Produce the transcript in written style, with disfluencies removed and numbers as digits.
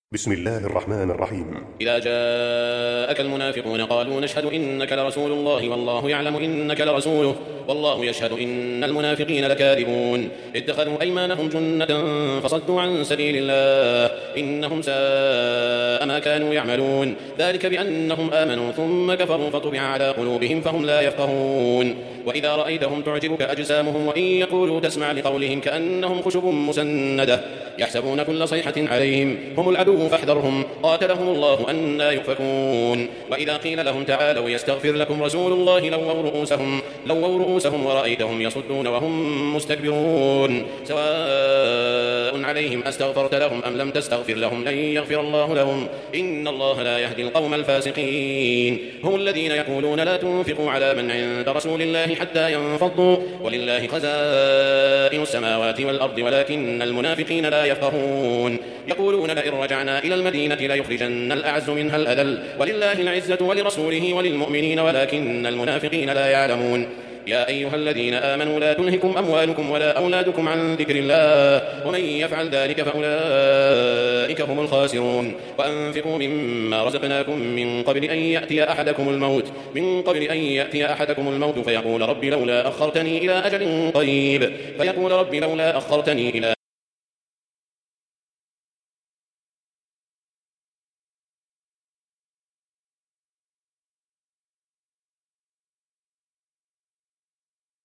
بسم الله الرحمن الرحيم. إذا جاءك المنافقون قالوا نشهد إنك لرسول الله والله يعلم إنك لرسوله والله يشهد إن المنافقين لكاذبون اتخذوا أيمانهم جنة فصدوا عن سبيل الله إنهم ساء ما كانوا يعملون ذلك بأنهم آمنوا ثم كفروا فطبع على قلوبهم فهم لا يفقهون وإذا رأيتهم تعجبك أجسامهم وإن يقولوا تسمع لقولهم كأنهم خشب مسندة يحسبون كل صيحة عليهم هم العدو فاحذرهم قاتلهم الله أنى يؤفكون وإذا قيل لهم تعالوا يستغفر لكم رسول الله لووا رؤوسهم ورأيتهم يصدون وهم مستكبرون سواء عليهم أستغفرت لهم أم لم تستغفر لهم لن يغفر الله لهم إن الله لا يهدي القوم الفاسقين هم الذين يقولون لا تنفقوا على من عند رسول الله حتى ينفضوا ولله خزائن السماوات والأرض ولكن المنافقين لا يفقهون يقولون لئن رجعنا إلى المدينة ليخرجن الأعز منها الأذل ولله العزة ولرسوله وللمؤمنين ولكن المنافقين لا يعلمون يا أيها الذين آمنوا لا تلهكم أموالكم ولا أولادكم عن ذكر الله ومن يفعل ذلك فأولئك هم الخاسرون وأنفقوا مما رزقناكم من قبل أن يأتي أحدكم الموت فيقول رب لولا أخرتني إلى